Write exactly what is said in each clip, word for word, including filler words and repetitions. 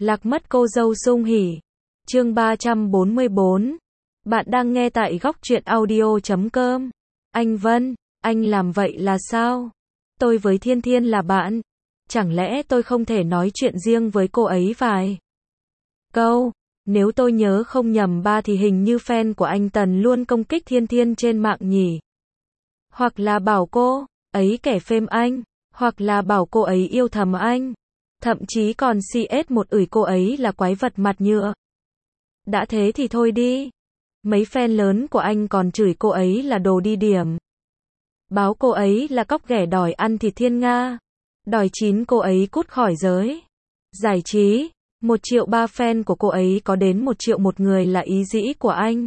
Lạc mất cô dâu sung hỉ. Chương ba trăm bốn mươi bốn. Bạn đang nghe tại góc truyện audio chấm com. Anh Vân, anh làm vậy là sao? Tôi với Thiên Thiên là bạn. Chẳng lẽ tôi không thể nói chuyện riêng với cô ấy vài câu? Nếu tôi nhớ không nhầm ba thì hình như fan của anh Tần luôn công kích Thiên Thiên trên mạng nhỉ? Hoặc là bảo cô ấy kẻ phêm anh, hoặc là bảo cô ấy yêu thầm anh. Thậm chí còn xê ét một ủi cô ấy là quái vật mặt nhựa. Đã thế thì thôi đi. Mấy fan lớn của anh còn chửi cô ấy là đồ đi điểm. Báo cô ấy là cóc ghẻ đòi ăn thịt thiên nga. Đòi chín cô ấy cút khỏi giới giải trí. Một triệu ba fan của cô ấy có đến một triệu một người là ý dĩ của anh.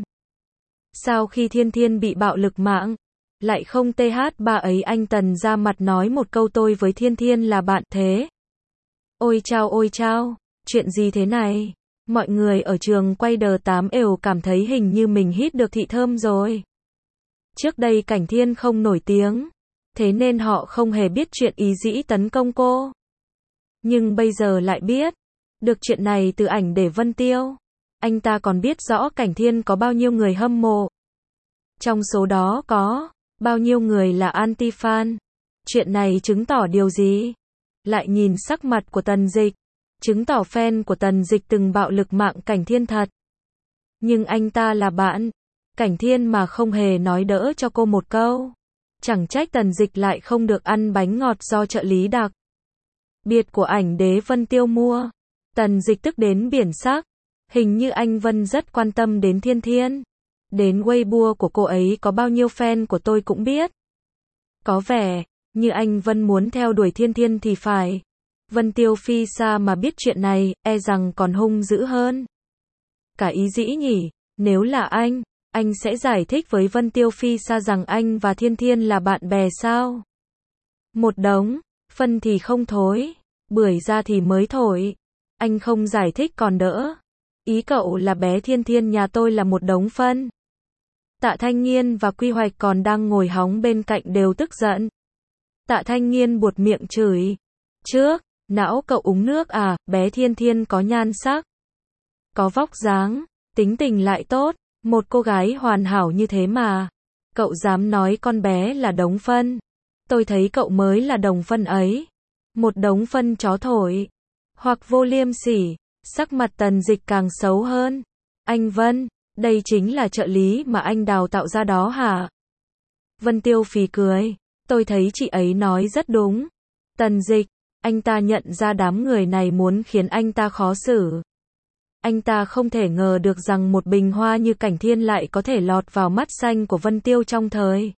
Sau khi Thiên Thiên bị bạo lực mạng, lại không tê hát ba ấy anh Tần ra mặt nói một câu tôi với Thiên Thiên là bạn thế. Ôi chao ôi chao, chuyện gì thế này? Mọi người ở trường quay đờ tám ều cảm thấy hình như mình hít được thị thơm rồi. Trước đây Cảnh Thiên không nổi tiếng, thế nên họ không hề biết chuyện ý dĩ tấn công cô. Nhưng bây giờ lại biết được chuyện này từ ảnh để Vân Tiêu. Anh ta còn biết rõ Cảnh Thiên có bao nhiêu người hâm mộ. Trong số đó có bao nhiêu người là anti-fan. Chuyện này chứng tỏ điều gì? Lại nhìn sắc mặt của Tần Dịch, chứng tỏ fan của Tần Dịch từng bạo lực mạng Cảnh Thiên thật. Nhưng anh ta là bạn Cảnh Thiên mà không hề nói đỡ cho cô một câu. Chẳng trách Tần Dịch lại không được ăn bánh ngọt do trợ lý đặc biệt của ảnh đế Vân Tiêu mua. Tần Dịch tức đến biển sắc. Hình như anh Vân rất quan tâm đến Thiên Thiên. Đến Weibo của cô ấy có bao nhiêu fan của tôi cũng biết. Có vẻ như anh Vân muốn theo đuổi Thiên Thiên thì phải. Vân Tiêu phi xa mà biết chuyện này, e rằng còn hung dữ hơn cả ý dĩ nhỉ. Nếu là anh, anh sẽ giải thích với Vân Tiêu phi xa rằng anh và Thiên Thiên là bạn bè sao? Một đống phân thì không thối, bưởi ra thì mới thổi. Anh không giải thích còn đỡ. Ý cậu là bé Thiên Thiên nhà tôi là một đống phân. Tạ Thanh Nghiên và Quy Hoạch còn đang ngồi hóng bên cạnh đều tức giận. Tạ Thanh Nghiên buột miệng chửi. Trước, não cậu uống nước à, bé Thiên Thiên có nhan sắc, có vóc dáng, tính tình lại tốt, một cô gái hoàn hảo như thế mà. Cậu dám nói con bé là đống phân. Tôi thấy cậu mới là đống phân ấy. Một đống phân chó thổi. Hoặc vô liêm sỉ. Sắc mặt Tần Dịch càng xấu hơn. Anh Vân, đây chính là trợ lý mà anh đào tạo ra đó hả? Vân Tiêu phì cười. Tôi thấy chị ấy nói rất đúng. Tần Dịch, anh ta nhận ra đám người này muốn khiến anh ta khó xử. Anh ta không thể ngờ được rằng một bình hoa như Cảnh Thiên lại có thể lọt vào mắt xanh của Vân Tiêu trong thời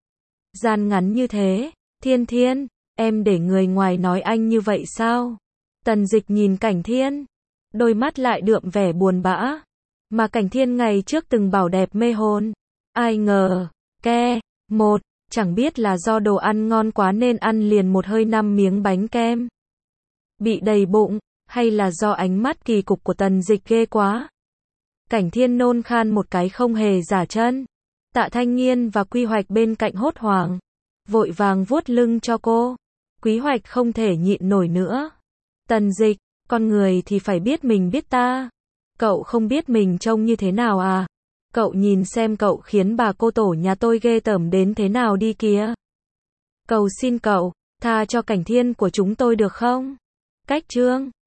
gian ngắn như thế. Thiên Thiên, em để người ngoài nói anh như vậy sao? Tần Dịch nhìn Cảnh Thiên, đôi mắt lại đượm vẻ buồn bã. Mà Cảnh Thiên ngày trước từng bảo đẹp mê hồn. Ai ngờ, ke, một, chẳng biết là do đồ ăn ngon quá nên ăn liền một hơi năm miếng bánh kem. Bị đầy bụng, hay là do ánh mắt kỳ cục của Tần Dịch ghê quá. Cảnh Thiên nôn khan một cái không hề giả chân. Tạ Thanh Nghiên và Quy Hoạch bên cạnh hốt hoảng, vội vàng vuốt lưng cho cô. Quý Hoạch không thể nhịn nổi nữa. Tần Dịch, con người thì phải biết mình biết ta. Cậu không biết mình trông như thế nào à? Cậu nhìn xem cậu khiến bà cô tổ nhà tôi ghê tởm đến thế nào đi kìa. Cầu xin cậu, tha cho Cảnh Thiên của chúng tôi được không? Cách chương